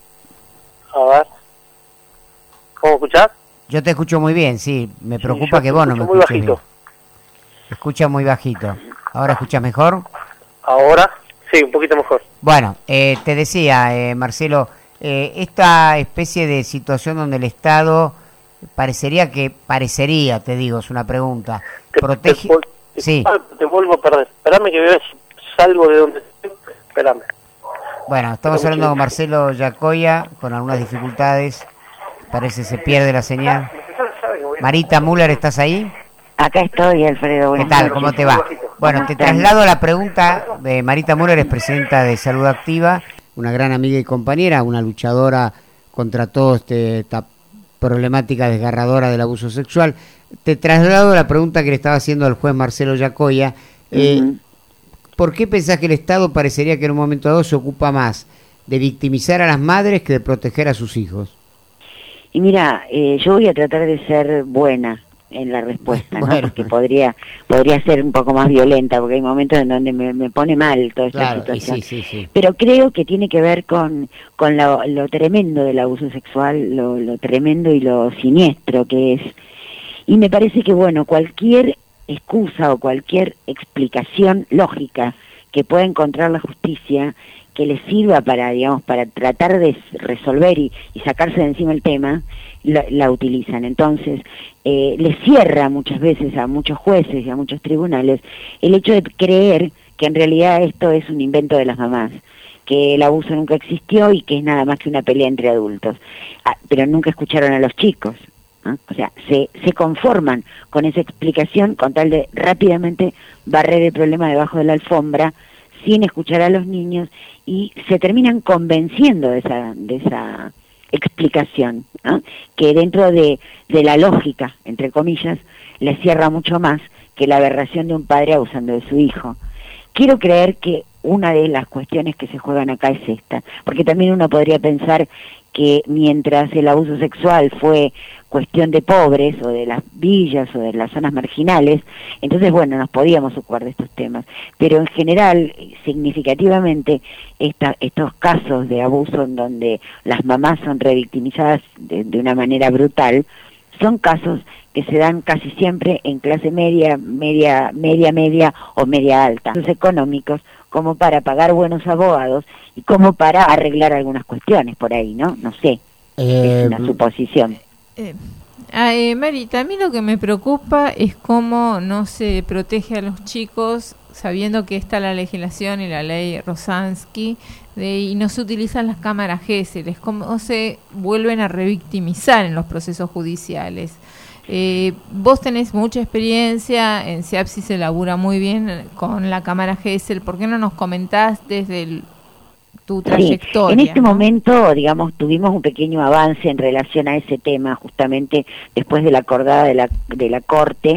A ver. ¿Cómo escuchás? Yo te escucho muy bien, sí. Me sí, preocupa que vos no me muy escuches bajito. Bien. Escucha muy bajito. ¿Ahora escuchas mejor? Ahora, sí, un poquito mejor. Bueno, eh, te decía, eh, Marcelo, eh, esta especie de situación donde el Estado parecería que, parecería, te digo, es una pregunta, te, protege... Te, te, sí. te vuelvo a perder. Espérame que veo si salgo de donde estoy. Espérame. Bueno, estamos Pero hablando con Marcelo Yacoya, con algunas dificultades. Parece se pierde la señal. Marita Müller, ¿estás ahí? Acá estoy, Alfredo. ¿Qué tal? ¿Cómo te va? Bueno, te traslado la pregunta de Marita Müller, es presidenta de Salud Activa, una gran amiga y compañera, una luchadora contra toda este, esta problemática desgarradora del abuso sexual. Te traslado la pregunta que le estaba haciendo al juez Marcelo Yacoya. Eh, uh-huh. ¿Por qué pensás que el Estado parecería que en un momento dado se ocupa más de victimizar a las madres que de proteger a sus hijos? Y mira, eh, yo voy a tratar de ser buena en la respuesta, ¿no? Bueno. Porque podría podría ser un poco más violenta, porque hay momentos en donde me, me pone mal toda esta claro, situación. Sí, sí, sí. Pero creo que tiene que ver con, con lo, lo tremendo del abuso sexual, lo, lo tremendo y lo siniestro que es. Y me parece que, bueno, cualquier excusa o cualquier explicación lógica que pueda encontrar la justicia que les sirva para, digamos, para tratar de resolver y, y sacarse de encima el tema, la, la utilizan. Entonces, eh, les cierra muchas veces a muchos jueces y a muchos tribunales el hecho de creer que en realidad esto es un invento de las mamás, que el abuso nunca existió y que es nada más que una pelea entre adultos. Ah, pero nunca escucharon a los chicos, ¿no? O sea, se, se conforman con esa explicación con tal de rápidamente barrer el problema debajo de la alfombra sin escuchar a los niños, y se terminan convenciendo de esa, de esa explicación, ¿no? Que dentro de, de la lógica, entre comillas, le cierra mucho más que la aberración de un padre abusando de su hijo. Quiero creer que una de las cuestiones que se juegan acá es esta, porque también uno podría pensar que mientras el abuso sexual fue cuestión de pobres o de las villas o de las zonas marginales, entonces bueno, nos podíamos ocupar de estos temas, pero en general, significativamente, esta, estos casos de abuso en donde las mamás son revictimizadas de, de una manera brutal, son casos que se dan casi siempre en clase media, media, media, media o media alta, los económicos, como para pagar buenos abogados y como para arreglar algunas cuestiones por ahí, ¿no? No sé, eh, es una suposición. Eh, eh, Marita, a mí lo que me preocupa es cómo no se protege a los chicos, sabiendo que está la legislación y la ley Rosansky, de, y no se utilizan las cámaras Gesell, cómo se vuelven a revictimizar en los procesos judiciales. Eh, vos tenés mucha experiencia, en SEAPSI se labura muy bien con la cámara Gesell, ¿por qué no nos comentás desde el, tu trayectoria? Sí, en este ¿no? momento, digamos, tuvimos un pequeño avance en relación a ese tema, justamente después de la acordada de la, de la Corte,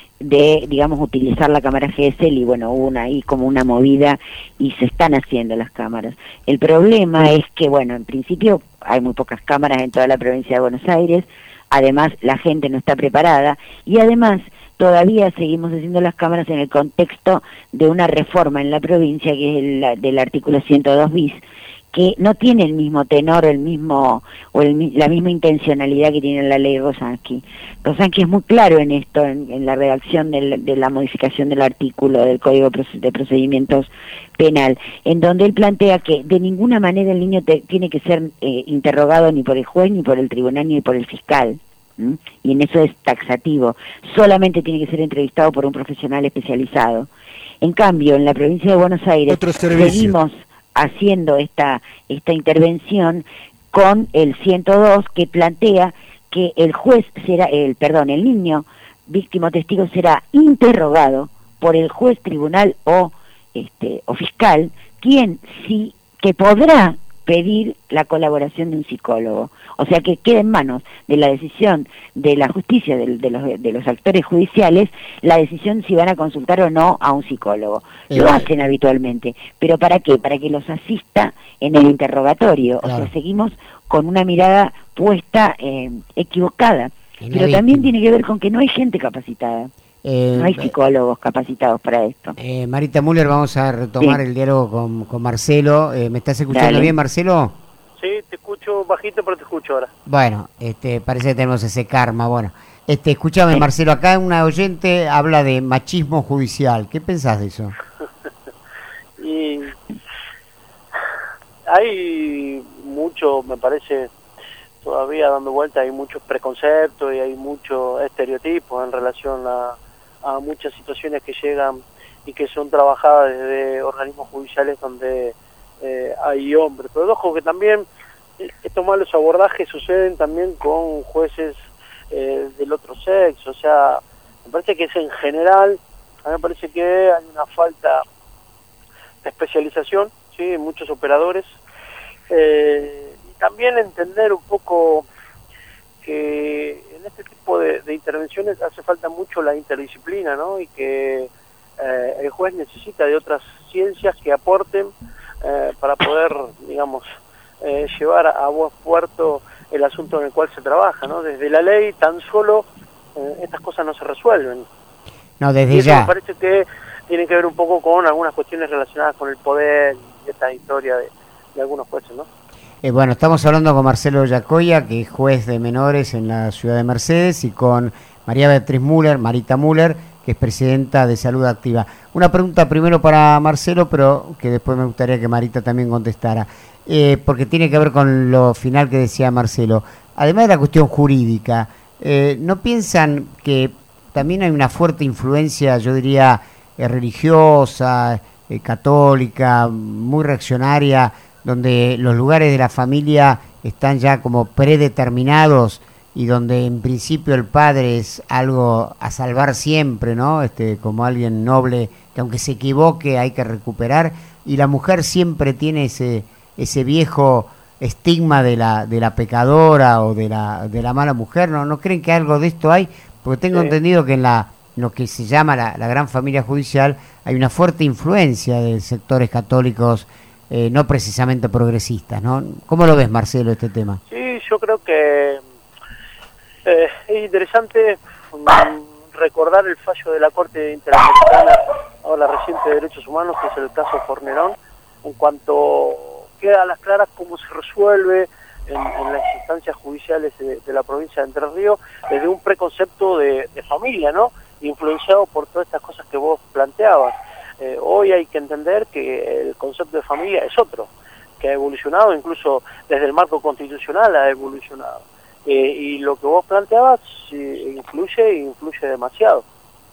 de, digamos, utilizar la cámara Gesell, y bueno, hubo una, ahí como una movida y se están haciendo las cámaras. El problema es que, bueno, en principio hay muy pocas cámaras en toda la provincia de Buenos Aires, además la gente no está preparada y además todavía seguimos haciendo las cámaras en el contexto de una reforma en la provincia que es el del artículo ciento dos bis, que no tiene el mismo tenor, el mismo o el, la misma intencionalidad que tiene la ley Rosansky. Rosansky es muy claro en esto, en, en la redacción del, de la modificación del artículo del Código de Procedimientos Penal, en donde él plantea que de ninguna manera el niño te, tiene que ser eh, interrogado ni por el juez, ni por el tribunal, ni por el fiscal. ¿Mm? Y en eso es taxativo. Solamente tiene que ser entrevistado por un profesional especializado. En cambio, en la provincia de Buenos Aires seguimos haciendo esta esta intervención con el ciento dos, que plantea que el juez será, el perdón, el niño víctima o testigo será interrogado por el juez, tribunal o este o fiscal, quien sí que podrá pedir la colaboración de un psicólogo. O sea que queda en manos de la decisión de la justicia, de, de, los, de los actores judiciales, la decisión si van a consultar o no a un psicólogo. Eh, Lo hacen habitualmente. ¿Pero para qué? Para que los asista en el interrogatorio. Claro. O sea, seguimos con una mirada puesta eh, equivocada. Pero también tiene que ver con que no hay gente capacitada. Eh, no hay psicólogos capacitados para esto. Eh, Marita Müller, vamos a retomar sí. el diálogo con, con Marcelo. Eh, ¿Me estás escuchando Dale. bien, Marcelo? Sí, te escucho bajito, pero te escucho ahora. Bueno, este, parece que tenemos ese karma. Bueno, este, escúchame, sí. Marcelo, acá una oyente habla de machismo judicial. ¿Qué pensás de eso? Y hay mucho, me parece, todavía dando vuelta, hay muchos preconceptos y hay muchos estereotipos en relación a, a muchas situaciones que llegan y que son trabajadas desde organismos judiciales donde eh, hay hombres. Pero ojo que también estos malos abordajes suceden también con jueces eh, del otro sexo. O sea, me parece que es en general, a mí me parece que hay una falta de especialización, ¿sí?, en muchos operadores. Eh, y también entender un poco que en este tipo de, de intervenciones hace falta mucho la interdisciplina, ¿no? Y que eh, el juez necesita de otras ciencias que aporten eh, para poder, digamos, eh, llevar a, a buen puerto el asunto en el cual se trabaja, ¿no? Desde la ley tan solo eh, estas cosas no se resuelven. No, desde y eso ya. Me parece que tiene que ver un poco con algunas cuestiones relacionadas con el poder y esta historia de, de algunos jueces, ¿no? Eh, bueno, estamos hablando con Marcelo Yacoya, que es juez de menores en la ciudad de Mercedes, y con María Beatriz Müller, Marita Müller, que es presidenta de Salud Activa. Una pregunta primero para Marcelo, pero que después me gustaría que Marita también contestara, eh, porque tiene que ver con lo final que decía Marcelo. Además de la cuestión jurídica, eh, ¿no piensan que también hay una fuerte influencia, yo diría, eh, religiosa, eh, católica, muy reaccionaria, donde los lugares de la familia están ya como predeterminados y donde en principio el padre es algo a salvar siempre, ¿no? Este, como alguien noble que aunque se equivoque hay que recuperar, y la mujer siempre tiene ese ese viejo estigma de la de la pecadora o de la de la mala mujer. ¿No no creen que algo de esto hay? Porque tengo sí. entendido que en la lo que se llama la, la gran familia judicial hay una fuerte influencia de sectores católicos eh, no precisamente progresistas, ¿no? ¿Cómo lo ves, Marcelo, este tema? Sí, yo creo que eh, es interesante um, recordar el fallo de la Corte Interamericana, ahora reciente, de Derechos Humanos, que es el caso Fornerón, en cuanto queda a las claras cómo se resuelve en, en las instancias judiciales de, de la provincia de Entre Ríos desde un preconcepto de, de familia, ¿no? Influenciado por todas estas cosas que vos planteabas. Eh, hoy hay que entender que el concepto de familia es otro, que ha evolucionado, incluso desde el marco constitucional ha evolucionado. Eh, y lo que vos planteabas sí, influye, influye demasiado.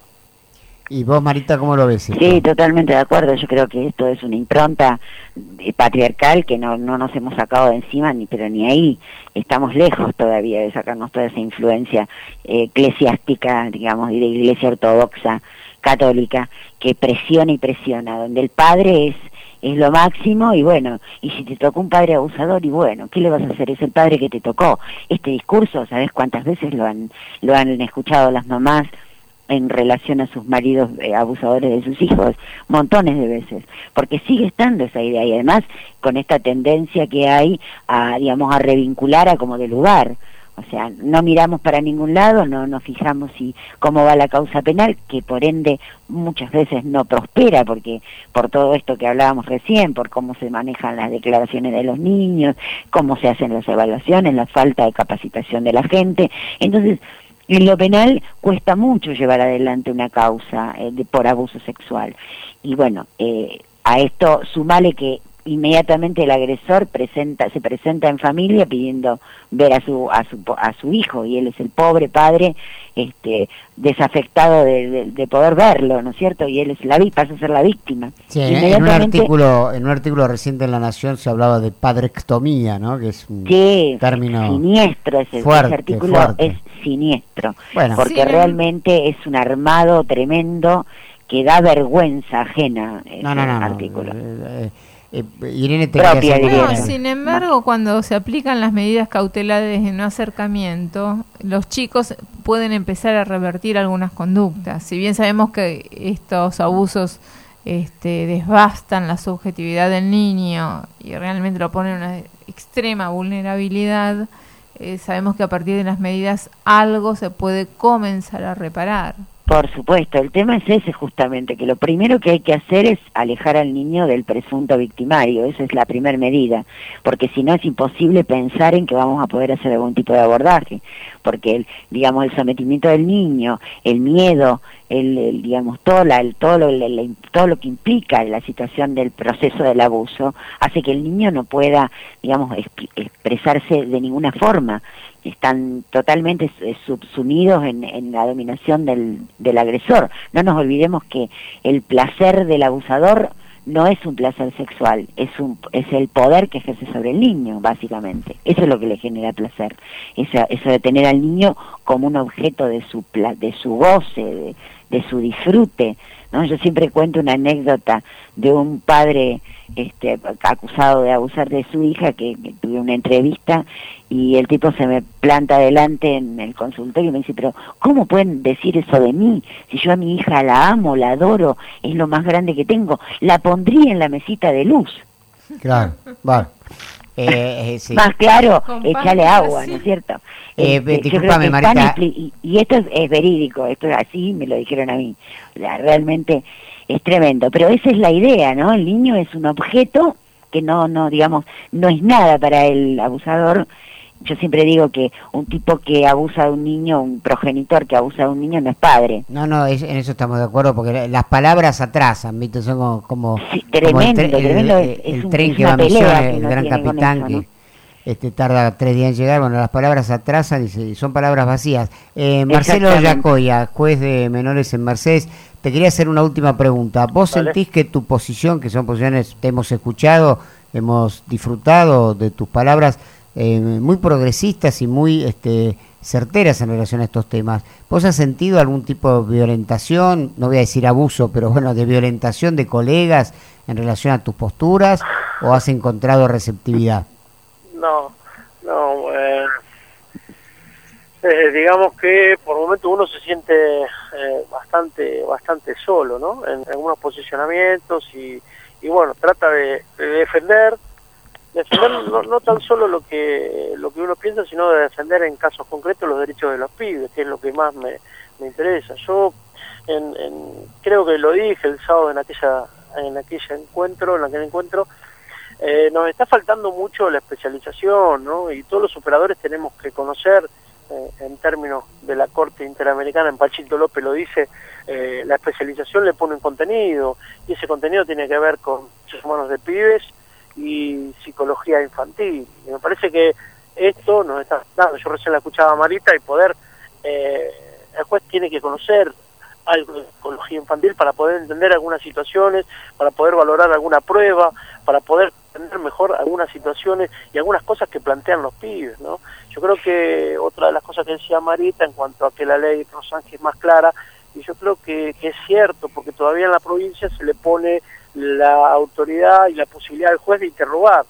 ¿Y vos, Marita, cómo lo ves esto? Sí, totalmente de acuerdo. Yo creo que esto es una impronta patriarcal que no, no nos hemos sacado de encima, ni pero ni ahí. Estamos lejos todavía de sacarnos toda esa influencia eh, eclesiástica, digamos, y de iglesia ortodoxa, católica, que presiona y presiona, donde el padre es es lo máximo, y bueno, y si te tocó un padre abusador, y bueno, ¿qué le vas a hacer? Es el padre que te tocó. Este discurso, ¿sabes cuántas veces lo han lo han escuchado las mamás en relación a sus maridos eh, abusadores de sus hijos? Montones de veces, porque sigue estando esa idea, y además con esta tendencia que hay a, digamos, a revincular a como de lugar. O sea, no miramos para ningún lado, no nos fijamos si cómo va la causa penal, que por ende muchas veces no prospera, porque por todo esto que hablábamos recién, por cómo se manejan las declaraciones de los niños, cómo se hacen las evaluaciones, la falta de capacitación de la gente. Entonces, en lo penal cuesta mucho llevar adelante una causa eh, de, por abuso sexual. Y bueno, eh, a esto sumale que inmediatamente el agresor presenta se presenta en familia pidiendo ver a su a su a su hijo, y él es el pobre padre este desafectado de, de, de poder verlo, ¿no es cierto? Y él es la pasa a ser la víctima. Sí, en un artículo en un artículo reciente en La Nación se hablaba de padrectomía, ¿no? Que es un sí, término siniestro ese, fuerte, ese artículo fuerte. Es siniestro, bueno, porque sí, realmente es un armado tremendo que da vergüenza ajena ese no, no, no, artículo. No, eh, Eh, Irene, te propia, no, sin embargo, cuando se aplican las medidas cautelares de no acercamiento, los chicos pueden empezar a revertir algunas conductas. Si bien sabemos que estos abusos este, desbastan la subjetividad del niño y realmente lo ponen en una extrema vulnerabilidad, eh, sabemos que a partir de las medidas algo se puede comenzar a reparar. Por supuesto, el tema es ese justamente, que lo primero que hay que hacer es alejar al niño del presunto victimario. Esa es la primera medida, porque si no es imposible pensar en que vamos a poder hacer algún tipo de abordaje, porque el, digamos, el sometimiento del niño, el miedo, el, el digamos todo la, el, todo lo el, todo lo que implica la situación del proceso del abuso hace que el niño no pueda, digamos, exp- expresarse de ninguna forma. Están totalmente subsumidos en, en la dominación del, del agresor. No nos olvidemos que el placer del abusador no es un placer sexual, es un es el poder que ejerce sobre el niño, básicamente. Eso es lo que le genera placer. Eso, eso de tener al niño como un objeto de su pla, de su goce, de, de su disfrute, ¿no? Yo siempre cuento una anécdota de un padre este acusado de abusar de su hija, que, que tuve una entrevista y el tipo se me planta adelante en el consultorio y me dice, pero ¿cómo pueden decir eso de mí? Si yo a mi hija la amo, la adoro, es lo más grande que tengo, la pondría en la mesita de luz. Claro, vale. Eh, eh, sí. Más claro, échale agua, ¿no es cierto? Eh, este, discúlpame, Marita. Y, y esto es, es verídico, esto es así, me lo dijeron a mí. O sea, realmente es tremendo, pero esa es la idea, ¿no? El niño es un objeto que no, no, digamos, no es nada para el abusador. Yo siempre digo que un tipo que abusa de un niño, un progenitor que abusa de un niño no es padre. No, no, es, en eso estamos de acuerdo, porque las palabras atrasan, ¿viste? Son como, como, sí, tremendo, como el, tremendo, el, el, es el un, tren es que va a pelea Misiones, que el no gran tiene capitán, con eso, que, este, tarda tres días en llegar. Bueno, las palabras atrasan y, se, y son palabras vacías. Eh, Marcelo Yacoya, juez de menores en Mercedes, te quería hacer una última pregunta. ¿Vos ¿Vale? sentís que tu posición, que son posiciones que hemos escuchado, hemos disfrutado de tus palabras, eh, muy progresistas y muy este, certeras en relación a estos temas, ¿vos has sentido algún tipo de violentación, no voy a decir abuso, pero bueno, de violentación de colegas en relación a tus posturas, o has encontrado receptividad? No, no, eh, eh, digamos que por momentos uno se siente eh, bastante bastante solo, ¿no? En, en algunos posicionamientos y, y bueno, trata de, de defender, defender no, no tan solo lo que lo que uno piensa, sino de defender en casos concretos los derechos de los pibes, que es lo que más me, me interesa. Yo en, en, creo que lo dije el sábado en aquella en aquel encuentro, en aquel encuentro, Eh, nos está faltando mucho la especialización, ¿no? Y todos los operadores tenemos que conocer, eh, en términos de la Corte Interamericana, en Pachito López lo dice, eh, la especialización le pone un contenido, y ese contenido tiene que ver con derechos humanos de pibes y psicología infantil. Y me parece que esto nos está dando, yo recién la escuchaba a Marita, y poder, eh, el juez tiene que conocer algo de psicología infantil para poder entender algunas situaciones, para poder valorar alguna prueba, para poder entender mejor algunas situaciones y algunas cosas que plantean los pibes, ¿no? Yo creo que otra de las cosas que decía Marita en cuanto a que la ley Rosángel es más clara, y yo creo que, que es cierto, porque todavía en la provincia se le pone la autoridad y la posibilidad al juez de interrogar,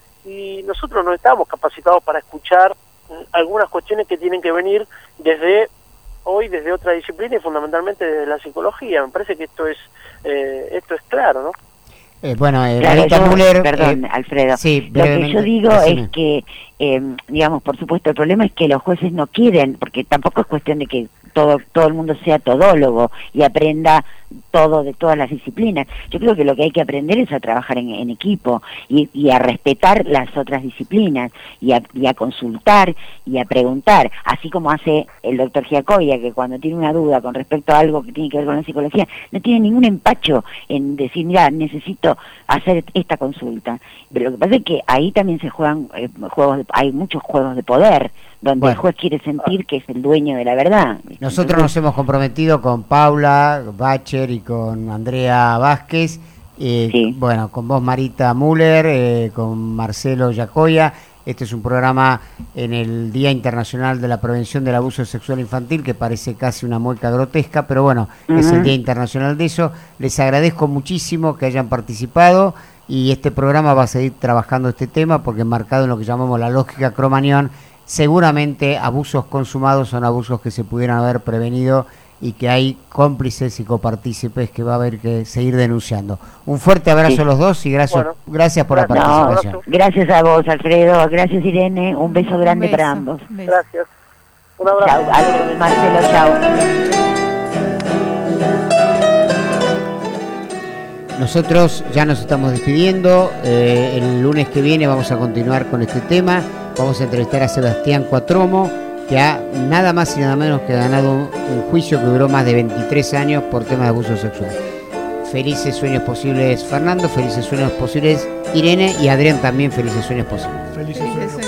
y nosotros no estamos capacitados para escuchar algunas cuestiones que tienen que venir desde hoy desde otra disciplina y fundamentalmente desde la psicología. Me parece que esto es eh, esto es claro, ¿no? Eh, bueno, eh, claro, Marita yo, Müller, perdón, eh, Alfredo, sí, lo que yo digo decime. es que, eh, digamos, por supuesto, el problema es que los jueces no quieren, porque tampoco es cuestión de que todo todo el mundo sea todólogo y aprenda todo de todas las disciplinas. Yo creo que lo que hay que aprender es a trabajar en, en equipo y, y a respetar las otras disciplinas y a, y a consultar y a preguntar, así como hace el doctor Giacoya, que cuando tiene una duda con respecto a algo que tiene que ver con la psicología, no tiene ningún empacho en decir, mira, necesito hacer esta consulta. Pero lo que pasa es que ahí también se juegan eh, juegos, de, hay muchos juegos de poder, donde bueno, el juez quiere sentir que es el dueño de la verdad. Nosotros Entonces, nos hemos comprometido con Paula Bacher y con Andrea Vázquez, eh, sí. bueno, con vos Marita Müller, eh, con Marcelo Yacoya. Este es un programa en el Día Internacional de la Prevención del Abuso Sexual Infantil, que parece casi una mueca grotesca, pero bueno, uh-huh. es el Día Internacional de eso. Les agradezco muchísimo que hayan participado, y este programa va a seguir trabajando este tema, porque enmarcado en lo que llamamos la lógica Cromañón, seguramente abusos consumados son abusos que se pudieran haber prevenido, y que hay cómplices y copartícipes que va a haber que seguir denunciando. Un fuerte abrazo sí. a los dos, y gracias, bueno, gracias por gracias. la participación. No, gracias a vos, Alfredo, gracias Irene, un beso grande un beso, para ambos. Beso. Gracias. Un abrazo. Chao, Alfredo, Marcelo, chao. Nosotros ya nos estamos despidiendo, eh, el lunes que viene vamos a continuar con este tema, vamos a entrevistar a Sebastián Cuatromo, que ha nada más y nada menos que ganado un, un juicio que duró más de veintitrés años por temas de abuso sexual. Felices sueños posibles, Fernando, felices sueños posibles, Irene, y Adrián también, felices sueños posibles. Felices sueños.